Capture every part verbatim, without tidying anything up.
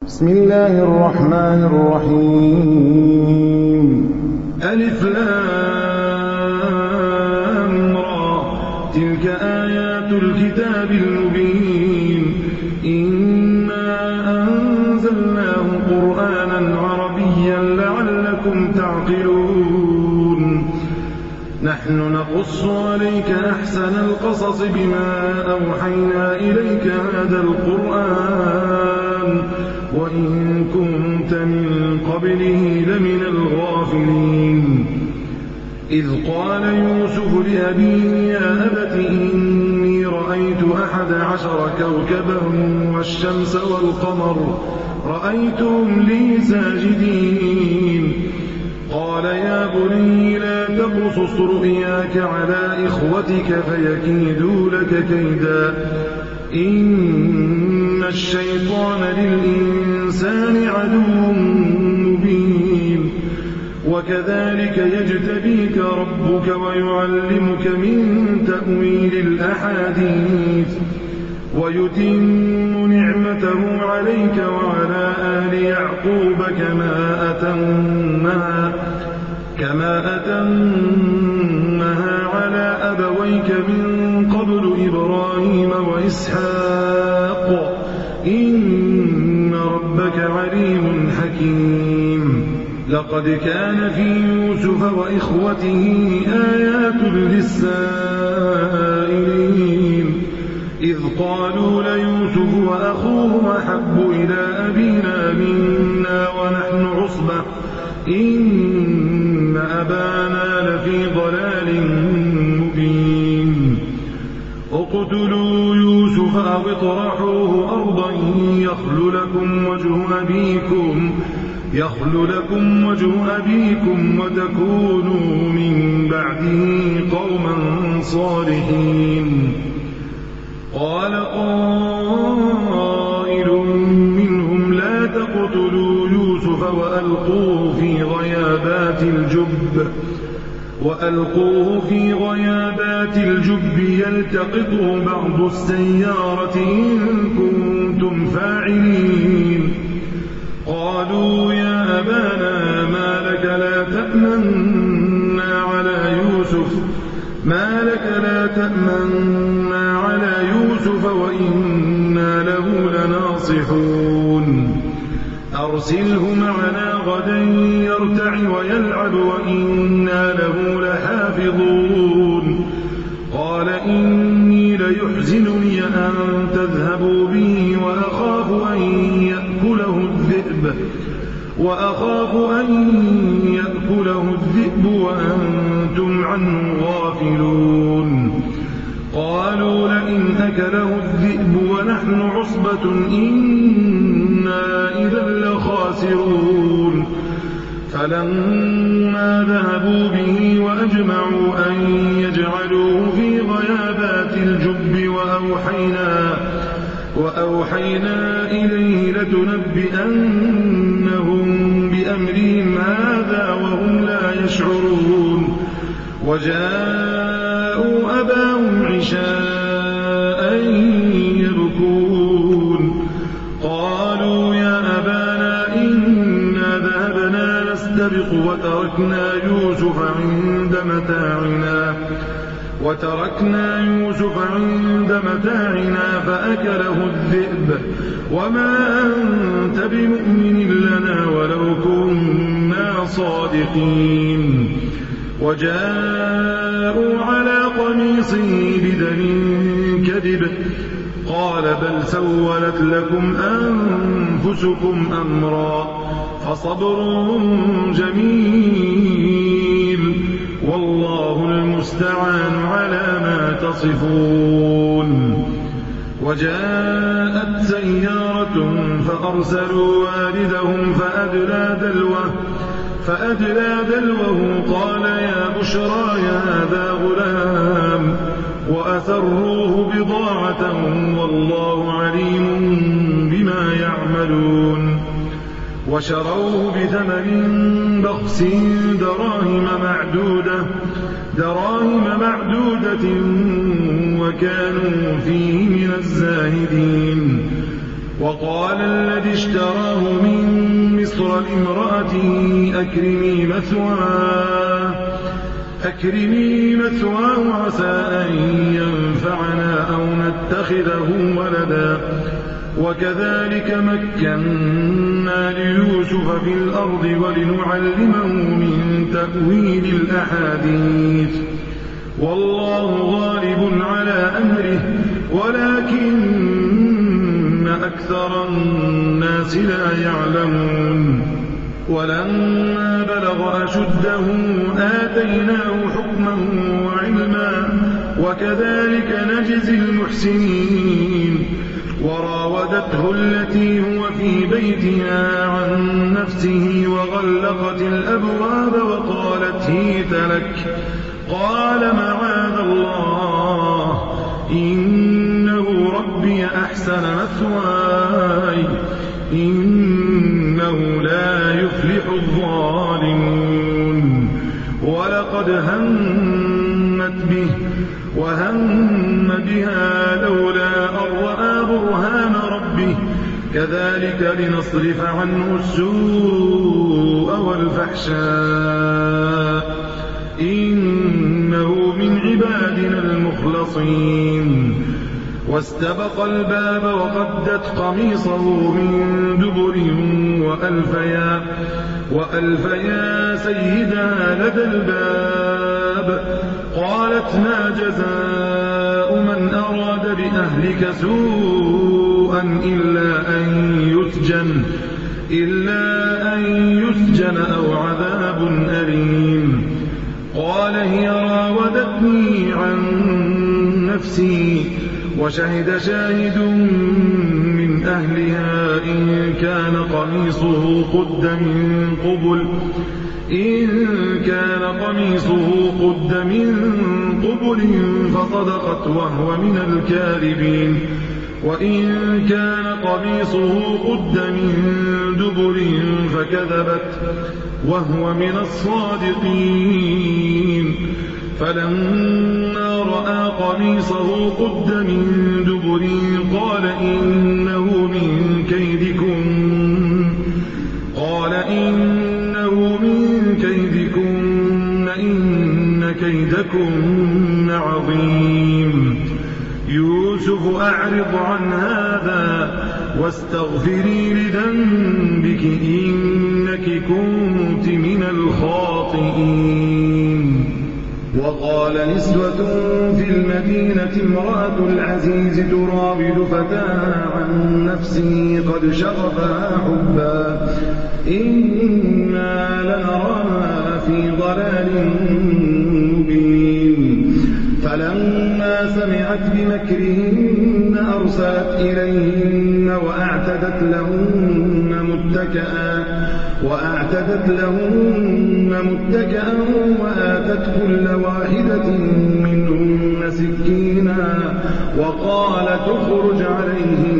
بسم الله الرحمن الرحيم. ألف لام را تلك آيات الكتاب المبين إنا أنزلناه قرآنا عربيا لعلكم تعقلون نحن نقص عليك أحسن القصص بما أوحينا إليك هذا القرآن وإن كنت من قبله لمن الغافلين إذ قال يوسف لأبيه يا أبت إني رأيت أحد عشر كوكبا والشمس والقمر رأيتهم لي ساجدين قال يا بني لا تقصص رؤياك على إخوتك فيكيدوا لك كيدا إن الشيطان للإنسان عدو مبين وكذلك يجتبيك ربك ويعلمك من تأويل الأحاديث ويتم نعمته عليك وعلى آل يعقوب كما أتمها كما أتمها على أبويك من قبل إبراهيم وإسحاق إن ربك عليم حكيم لقد كان في يوسف وإخوته آيات للسائلين إذ قالوا ليوسف وأخوه أحب إلى أبينا منا ونحن عصبة إن أبانا لفي ضلال مبين اقتلوا يوسف أو اطرحوه أرضا يخل لكم وجه أبيكم يخل لكم وجه أبيكم وتكونوا من بعده قوما صالحين قال قائل منهم لا تقتلوا يوسف وألقوه في غيابات الجب وألقوه في غيابات الجب يلتقطه بعض السيارة إن كنتم فاعلين قالوا يا أبانا ما لك لا تأمنا على يوسف ما لك لا تأمنا على يوسف وإنا له لناصحون أرسله معنا غدا يرتع ويلعب وإنا له لحافظون قال إني ليحزنني أن تذهبوا به وأخاف أن يأكله الذئب وأخاف أن يأكله الذئب وأنتم عنه غافلون قالوا لئن أكله الذئب ونحن عصبة إنا إذا لخاسرون فلما ذهبوا به وأجمعوا أن يجعلوه في غيابات الجب وأوحينا وأوحينا إليه لتنبئنهم بأمرهم هذا وهم لا يشعرون وجاءوا أباهم عشاء يبكون قالوا يا أبانا إنا ذهبنا نستبق وتركنا يوسف عند متاعنا وتركنا يوسف عند متاعنا فأكله الذئب وما أنت بمؤمن لنا ولو كنا صادقين وجاءوا على قميصه بدم كذب قال بل سولت لكم أنفسكم أمرا فصبر جميل والله المستعان على ما تصفون وجاءت سيارة فأرسلوا والدهم فأدلى دلوه فأدلى دلوه قال يا بشرى هذا غلام وأسروه بضاعة والله عليم بما يعملون وشروه بثمن بخس دراهم معدودة دراهم معدودة وكانوا فيه من الزاهدين وقال الذي اشتراه لامرأته أكرمي مثواه أكرمي مثواه عسى أن ينفعنا أو نتخذه ولدا وكذلك مكنا ليوسف في الأرض ولنعلمه من تأويل الأحاديث والله غالب على أمره ولكن أكثر الناس لا يعلمون ولما بلغ أشده آتيناه حكما وعلما وكذلك نجزي المحسنين وراودته التي هو في بيتها عن نفسه وغلقت الأبواب وقالت هيت لك قال معاذ الله إنه ربي أحسن مثواي إنه لا يفلح الظالمون ولقد همت به وهم بها لولا أن رأى برهان ربه كذلك لنصرف عنه السوء والفحشاء إنه من عبادنا المخلصين واستبق الباب وقدت قميصه من دبر وألفيا, وألفيا سيدها لدى الباب قالت ما جزاء من أراد بأهلك سوءا إلا أن يسجن إلا أن يسجن أو عذاب أليم قال هي راودتني عن نفسي وشهد شاهد من أهلها إن كان قميصه قد من قبل إن كان قميصه قد من قبل فصدقت وهو من الكاذبين وإن كان قميصه قد من دبر فكذبت وهو من الصادقين فلما رأى قميصه قد من دبر قال إنه من كيدكم قال إنه من كيدكن إن كيدكن عظيم يوسف أعرض عن هذا واستغفري لذنبك إنك كنت من الخاطئين وقال نسوة في المدينة امرأة العزيز تراود فتاها عن نفسه قد شغفها حبا إنا لنراها في ضلال مبين فلما سمعت بمكرهن أرسلت إليهن وأعتدت لهن متكئا وأعتدت لهن متكئا وآتت كل واحدة منهن سكينا وقال تخرج عليهن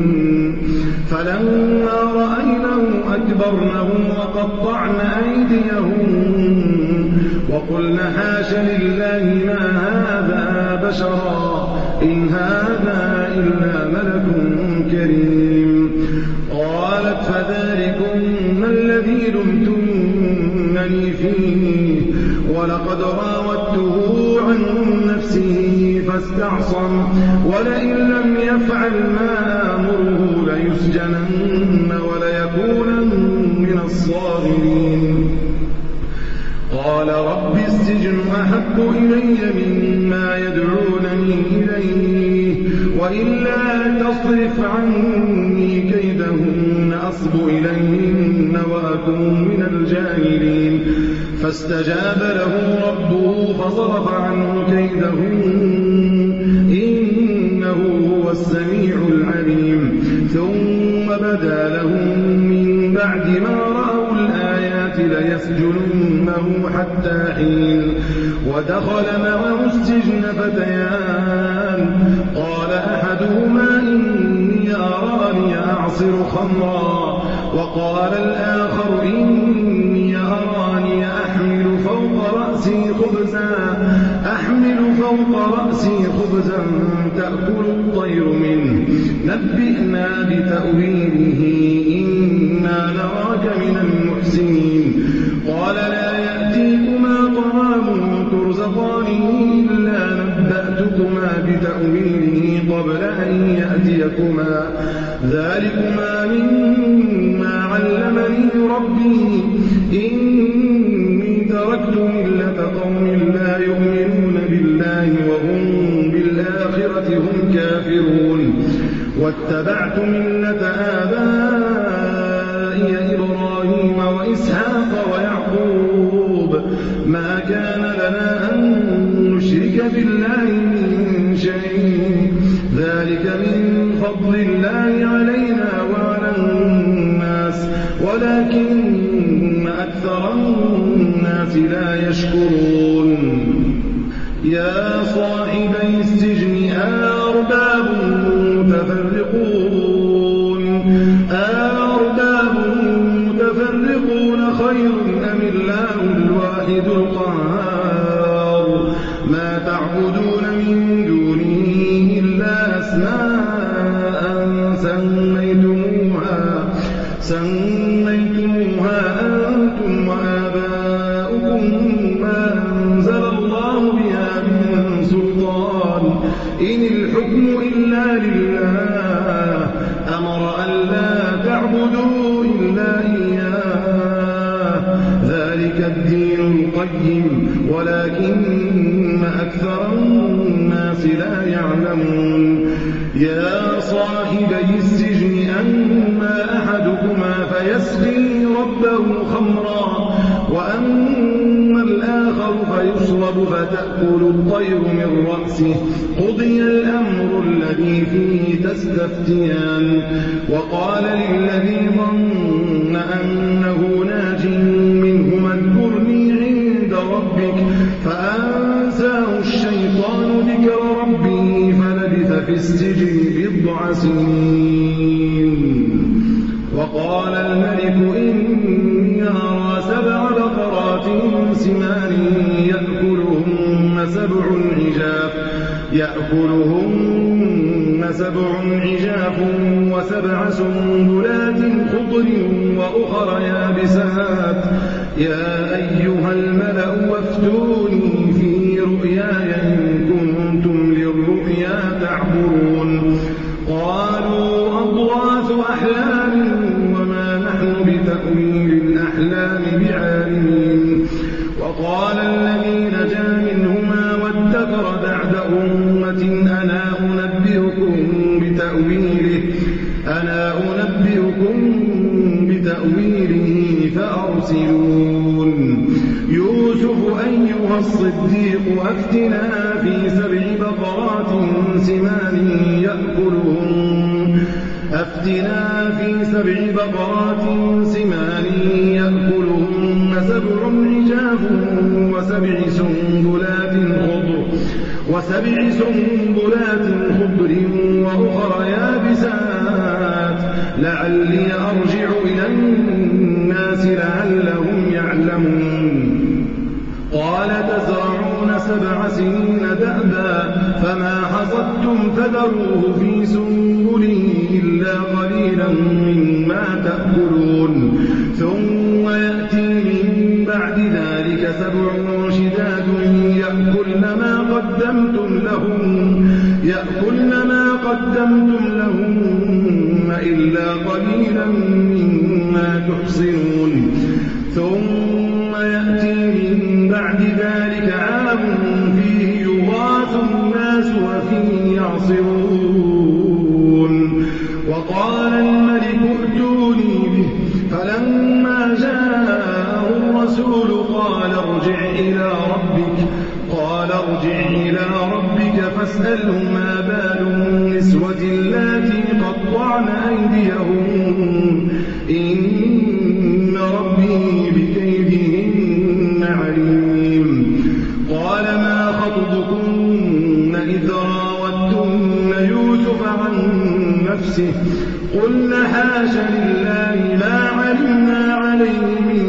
فلما رأينه أكبرنه وقطعن أيديهن وقلن حاش لله ما هذا بشرا إن هذا إلا ملك كريم قالت فذلكن الذي لمتنني فيه ولقد راودته عن نفسه فاستعصم ولئن لم يفعل ما آمره ليسجنن وليكونن من الصاغرين قال رب السجن أحب إلي مما يدعونني إليه وإلا تصرف عني كيدهن أصب إليهن وأكون من الجاهلين فاستجاب له ربه فصرف عنه كيدهن إنه هو السميع العليم ثم بدا لهم من بعد ما رأوا الآيات ليسجننه حتى حين ودخل معه السجن فتيان قال أحدهما إني أراني أعصر خمرا وقال الآخر إني أراني أحمل فوق رأسي خبزا أحمل فوق رأسي خبزا تأكل الطير منه نبئنا بتأويله إنا نراك من ذلكما ذلكما مما علمني ربي إني تركت ملة قوم لا يؤمنون بالله وهم بالآخرة هم كافرون واتبعت ملة آبائي إبراهيم وإسحاق ويعقوب ما كان لنا أن نشرك بالله من شيء ذلك من فضل الله علينا وعلى الناس ولكن أكثر الناس لا يشكرون يا صاحبي السجن أرباب متفرقون أرباب متفرقون خير أم الله الواحد القهار ما تعبدون من دونه إلا أسماء سميتموها سميتموها أنتم وآباؤكم ما أنزل الله بها من سلطان إن الحكم إلا لله أمر أن لا تعبدوا إلا إياه ذلك الدين القيم ولكن أكثر الناس لا يعلمون يا صاحبي السجن أما أحدكما فيسقي ربه خمرا وأما الآخر فيشرب فتأكل الطير من رأسه قضي الأمر الذي فيه تستفتيان وقال للذي ظن أنه ناج منهما اذكرني عند ربك فأنساه الشيطان ذكر ربه فلبث في السجن بضع سنين وقال الملك إني أرى سبع بقرات سمان يأكلهن سبع عجاف يأكلهن سبع عجاف وسبع سنبلات خضر وأخر يابسات يا أيها الملأ وافتوني في رؤياي إن كنتم للرؤيا تعبرون قالوا أضغاث أحلام وما نحن بتأويل الأحلام بعالمين وقال الذي نجا منهما وادكر بعد أمة أنا أنبئكم بتأويله أنا أنبئكم بتأويله فأرسلون يوسف أيها الصديق أفتنا في سبع بقرات سمان يأكلهن أفتنا في سبع بقرات سمان يأكلهن سبع عجاف وسبع سنبلات خضر وسبع سنبلات خضر وأخر يابسات لعلي أرجع إلى الناس لعلهم يعلمون قال تزرعون سبع سنين دأبا فما حصدتم فذروه في سنبله إلا قليلا مما تأكلون ثم يأتي من بعد ذلك سبع شداد يأكلن ما قدمتم لهم يأكلن ما قدمتم لهم إلا قليلا مما تحصنون ثم يأتي من بعد ذلك عام فيه يغاث الناس وفيه يعصرون وقال الملك ائتوني به فلما جاءه الرسول قال ارجع إلى ربك قال ارجع إلى ربك فاسأله ما بال النسوة اللاتي قطعن أيديهن إن ربي بكيدهن عليم قال ما خطبكن إذ راوتن يوسف عن نفسه قلنا حاش لله ما علمنا عليه من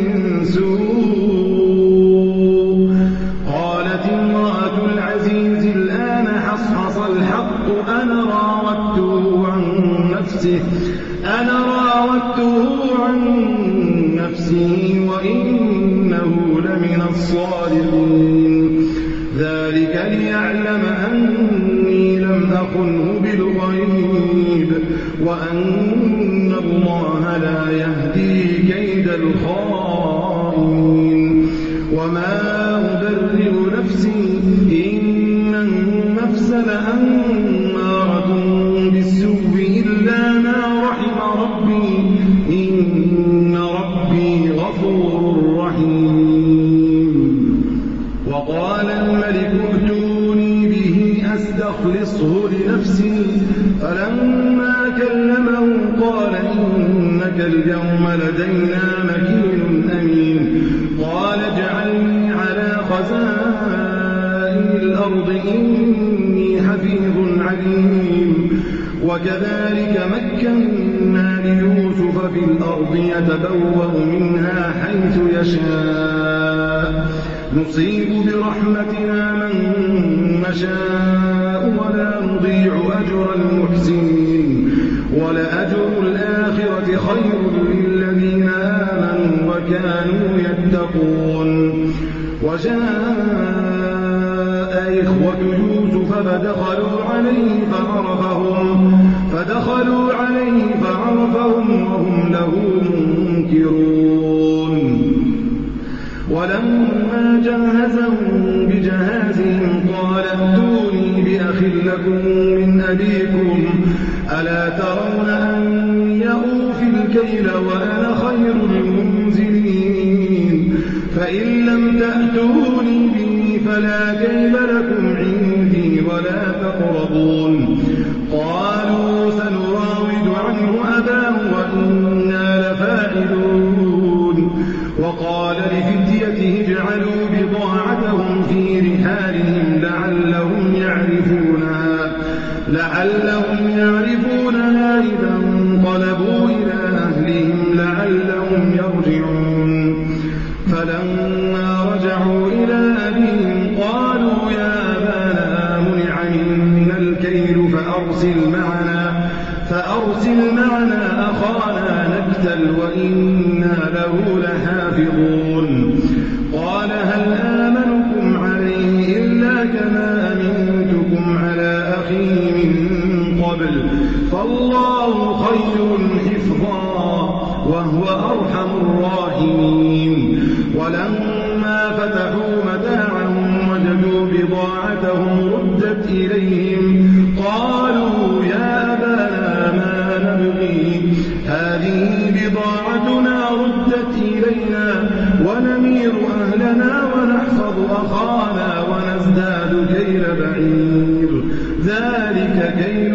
سوء قالت امرأة العزيز الآن حصحص الحق أنا راودته عن نفسه أنا راودته عن نفسه وإنه لمن الصادقين ذلك ليعلم أني لم أخنه بالغيب وأن الله لا يهدي كيد الخائنين وما أبرئ نفسي إن النفس لأمارة بالسوء إلا ما رحم ربي إن ربي غفور رحيم وقال الملك ائتوني به أستخلصه لنفسي فلما كلمه قال إنك اليوم لدينا مكين أمين قال اجعلني على خزائن الأرض إني حفيظ عليم وكذلك مكنا ليوسف في الأرض يتبوأ منها حيث يشاء نصيب برحمتنا من نشاء ولا نضيع أجر المحسنين ولأجر الآخرة خير للذين آمنوا وكانوا يتقون وجاء إخوة يوسف فدخلوا عليه فعرفهم فدخلوا عليه فعرفهم وهم له منكرون ولما جهزهم بجهازهم قال ائتوني بأخ لكم من أبيكم ألا ترون أني أوفي الكيل وأنا خير المنزلين فإن لم تأتوني به فلا كيل لكم عندي ولا تقربون قالوا سنراود عنه أباه وإنا لفاعلون وقال لفتيته اجعلوا بضاعتهم في رحالهم لعلهم يعرفونها لعلهم يعرفونها إذا انقلبوا إلى أهلهم لعلهم يرجعون فلما رجعوا إلى أبيهم قالوا يا أبانا منع منا الكيل فأرسل معنا فأرسل معنا أخانا نكتل وإنا له لحافظون قال هل آمنكم عليه إلا كما أمنتكم على أخيه من قبل فالله خير حفظا وهو أرحم الراحمين ولما فتحوا متاعهم وجدوا بضاعتهم ردت إليهم قالوا يا أبانا ما نبغي هذه بضاعتنا ردت إلينا ونمير أهلنا ونحفظ أخانا ونزداد كيل بعير ذلك كيل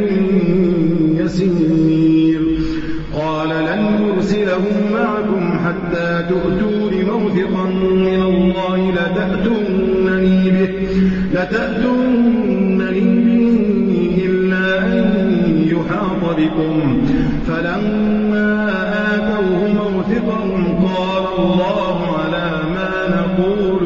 يسير قال لن أرسله معكم حتى تؤتون موثقا من الله لتأتونني به لتأتونني به إلا أن يحاط بكم فلما آتوه موثقهم قال الله على ما نقول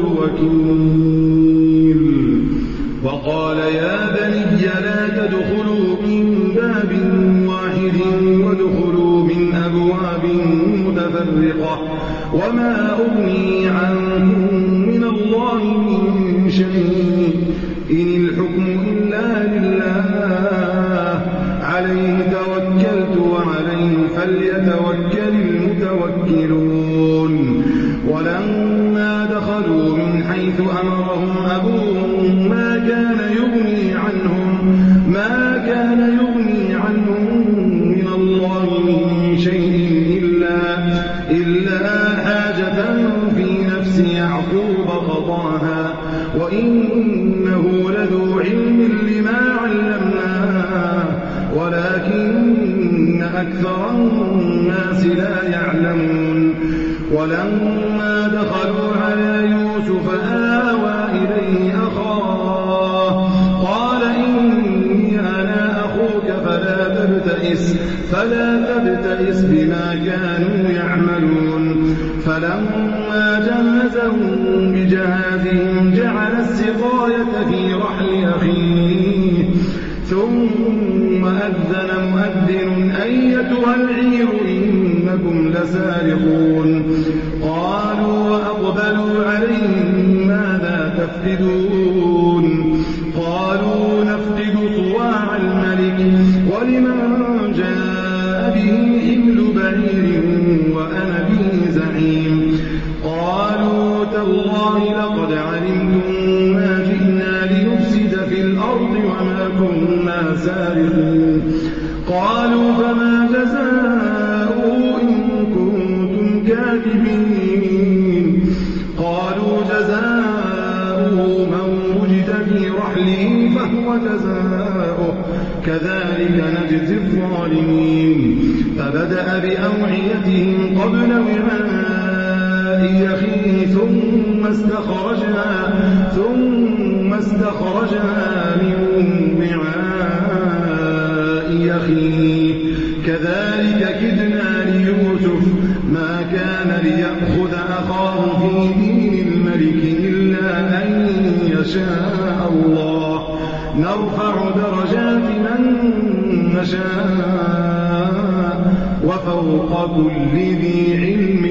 وكيل وقال يا بني لا تدخلوا من باب واحد وادخلوا من أبواب متفرقة وما أغني عنكم من الله من شيء إن الحكم إلا لله عليه توكلت وعليه فليتوكل المتوكلون ولما دخلوا من حيث أمرهم أبوهم ما كان يغني عنهم ما كان يغني عنهم من الله من شيء إلا إلا حاجة في نفس يعقوب قضاها وإنه لذو علم لما علمناه ولكن أكثر الناس لا يعلمون ولما دخلوا على يوسف آوى إليه أخاه قال إني أنا أخوك فلا تبتئس فلا تبتئس بما كانوا يعملون فلما جهزهم بجهازهم جعل السقاية في رحل أخيه ثم أذن مؤذن أيتها العير إنكم لسارقون قالوا وأقبلوا عليهم ماذا تفقدون قالوا نفقد صواع الملك ولمن جاء الكاذبين قالوا جزاؤه من وجد في رحله فهو جزاؤه كذلك نجزي الظالمين فبدأ بأوعيتهم قبل وعاء أخيه ثم استخرجها ثم استخرجها من وعاء أخيه كذلك كدنا ليوسف ما كان ليأخذ أخاه في دين الملك إلا أن يشاء الله نرفع درجات من نشاء وفوق كل ذي علم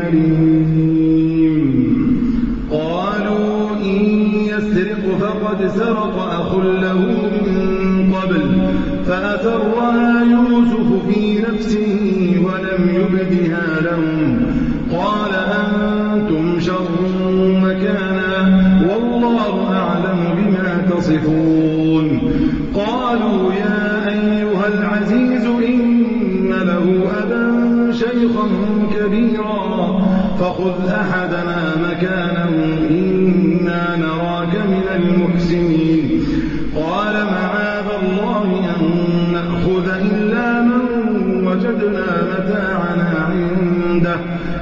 عليم قالوا إن يسرق فقد سرق أخ له من قبل فأسرها يوسف في نفسه ولم يبدها لهم قال أنتم شر مكانا والله أعلم بما تصفون قالوا يا أيها العزيز إن له أبا شيخا كبيرا فخذ أحدنا مكانه إنا نراك من المحسنين قال معاذ الله أن نأخذ إلا من وجدنا متاعنا عنده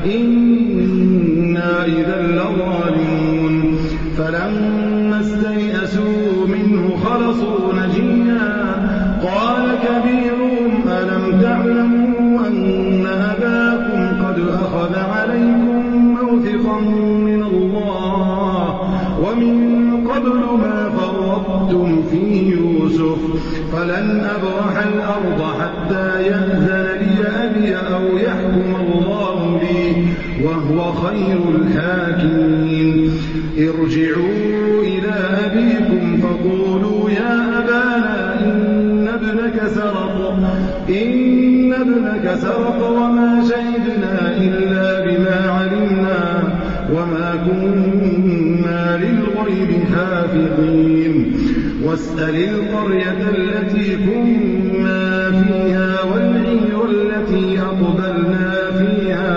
إنا إذا لظالمون فلما استيئسوا منه خلصوا نجيا قال كبيرهم ألم تعلموا أن أباكم قد أخذ عليكم موثقا من الله ومن قبل ما فرطتم في يوسف فلن أبرح الأرض حتى يأذن لي أبي أو يحكم الله لي وهو خير الحاكمين ارجعوا إلى أبيكم فقولوا يا أبانا إن ابنك سرق إن ابنك سرق وما شهدنا إلا بما علمنا وما كنا للغيب حافظين واسأل القرية التي كنا فيها والعير التي أقبلنا فيها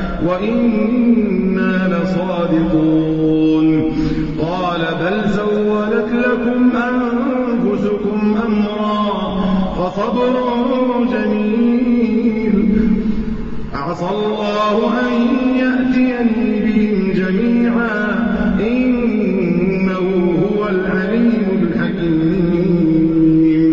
وإنا لصادقون قال بل سولت لكم أنفسكم أمرا فصبر جميل عسى الله أن يأتيني بهم جميعا إنه هو العليم الحكيم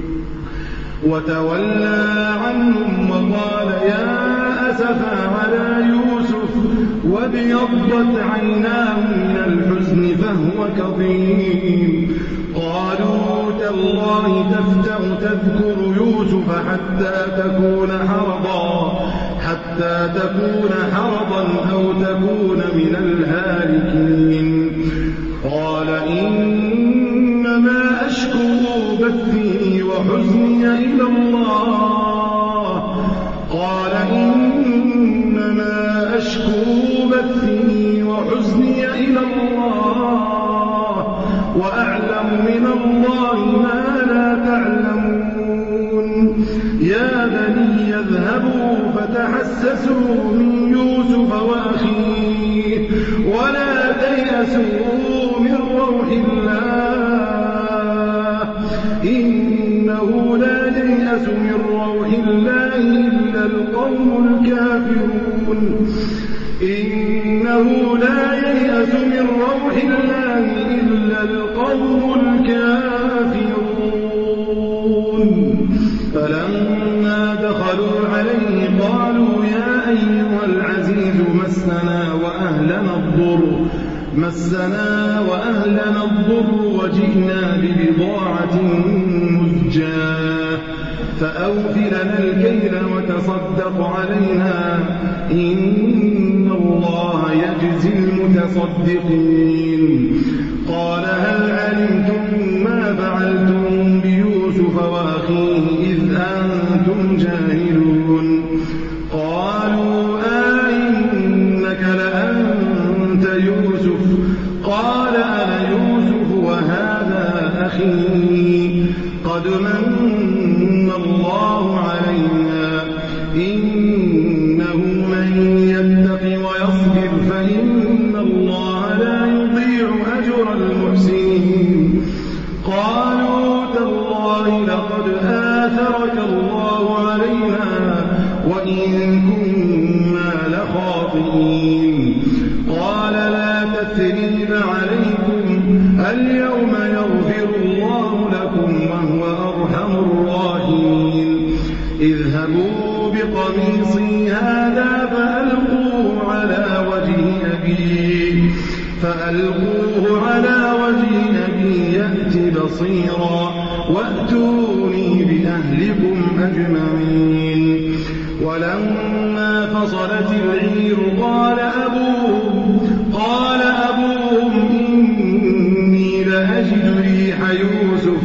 وتولى عنهم وقال يا أسفا على يوسف وابيضت عيناه من الحزن فهو كظيم قالوا تالله تفتأ تذكر يوسف حتى تكون حرضا حتى تكون حرضا أو تكون من الهالكين قال إنما أشكو بثي وحزني إلى الله قال إنما أشكو بثي وحزني إلى الله وأعلم من الله ما لا تعلمون يا بني يذهبوا فتحسسوا من يوسف وأخيه ولا تيأسوا من روح الله إنه لا ييأس من روح الله إلا القوم الكافرون إنه لا ييأس من روح الله إلا القوم الكافرون فلما دخلوا عليه قالوا يا أيها العزيز مسنا وأهلنا الضر مسنا وأهلنا الضر وجئنا ببضاعة مزجاة فأوف لنا الكيل وتصدق علينا إن الله يجزي المتصدقين قال هل علمتم ما فعلتم بيوسف وأخيه إذ أنتم جاهلون قالوا آئنك لأنت يوسف قال أنا يوسف وهذا أخي قد من الله علينا إنه من يتق فألقوه على وجه أبي يأت بصيرا وأتوني بأهلكم أجمعين. ولما فصلت العير قال أبوهم قال أبوهم إني لأجد ريح يوسف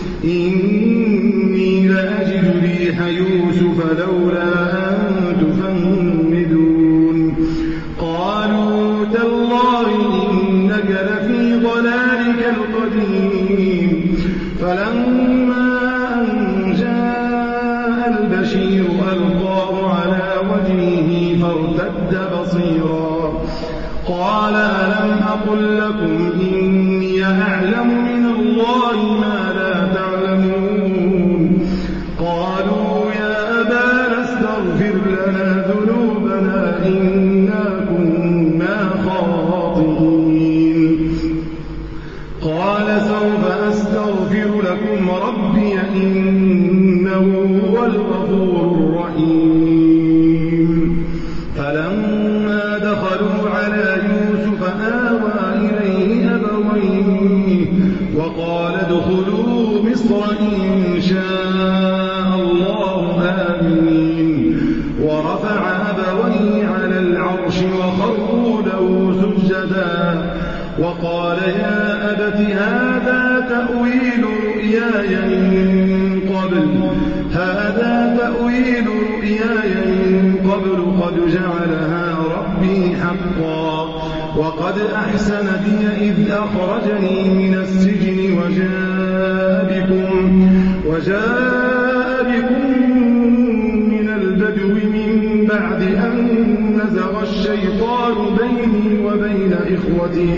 إني لأجد ريح يوسف لولا أن تفندون. قالوا تالله إنك لفي ضلالك القديم. فلما أن جاء البشير ألقاه على وجهه فارتد بصيرا قال ألم أقل لكم إني أعلم من الله ما لا تعلمون. قالوا يا أبانا استغفر لنا ذنوبنا إنا كنا خاطئين. قال سوف أستغفر لكم ربي إنه هو الغفور الرحيم. فلما دخلوا على يوسف آوى إليه أبويه وقال ادخلوا مصر إن شاء الله آمنين. ورفع أبويه على العرش وخروا له سجدا وقال يا أبت هذا تأويل رؤياي من قبل هذا تأويل رؤياي من قبل قد جعلها ربي حقا وقد أحسن بي إذ أخرجني من السجن وجاء بكم وجاء بكم من البدو من بعد أن نزغ الشيطان بيني وبين إخوتي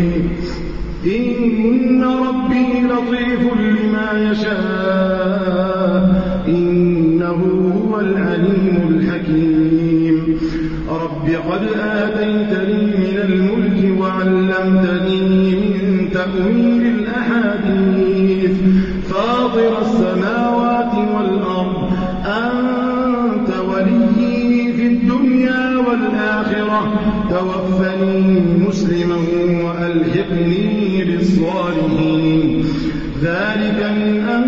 إن ربي لطيف لما يشاء إنه هو العليم الحكيم. رب قد آتيتني من الملك وعلمتني من تأويل الأحاديث فاطر السماوات والأرض أنت ولي في الدنيا والآخرة توفني مسلما وألحقني بالصالحين. ذلك من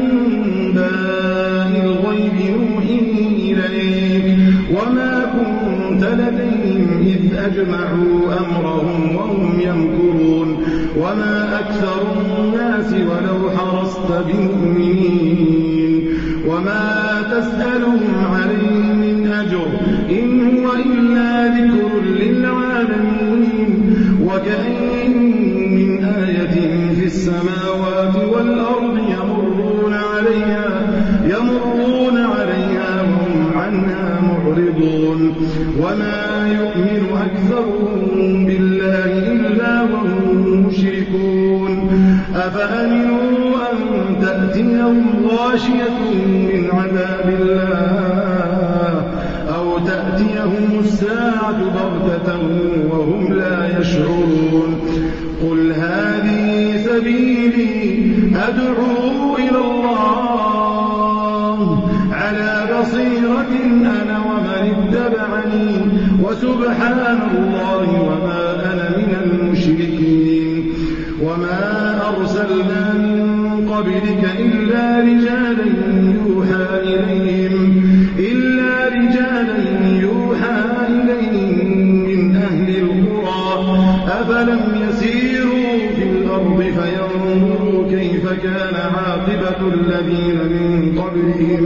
أنباء الغيب نوحيه إليك وما كنت لديهم إذ أجمعوا أمرهم وهم يمكرون وما أكثر الناس ولو حرصت بمؤمنين وما تسألهم عليه من أجر إن هو إلا ذكر للعالمين. وكأين من آية في السماوات والأرض يمرون عليها يمرون عليها وهم عنها معرضون وما يؤمن أكثرهم بالله إلا وهم مشركون. أفأمنوا أن تأتيهم غاشية من عذاب الله أو تأتيهم الساعة بغتة وهم لا يشعرون. قل هذه سبيلي أدعو إلى الله على بصيرة أنا ومن اتبعني وسبحان الله وما أنا من المشركين. وما أرسلنا من قبلك إلا رجالا يوحى إليهم إلا رجالا يوحى إليهم من أهل القرى أفلم يسيروا في الأرض فينظروا كيف كان عاقبة الذين من قبلهم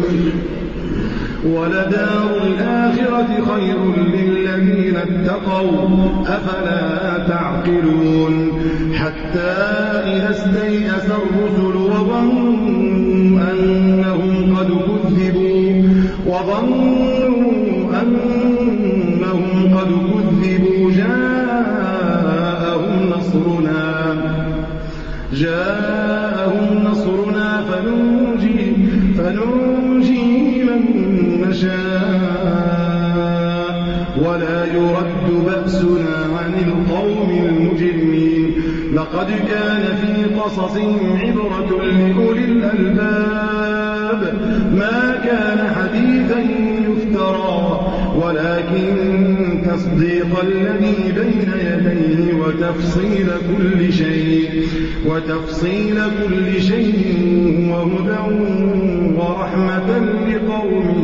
ولدار الآخرة خير للذين اتقوا أفلا تعقلون. حتى إذا استيأس الرسل وظنوا أنهم قد كذبوا وظنوا أنهم قد كذبوا جاءهم نصرنا جاءهم نصرنا فننجي فننجي من نشاء ولا يرد بأسنا عن القوم المجرمين. لقد كان في قصصهم عبرة لأولي الألباب ما كان حديثا يفترى ولكن تصديق الذي بين يديه وتفصيل كل شيء وتفصيل كل شيء وهدى ورحمة لقوم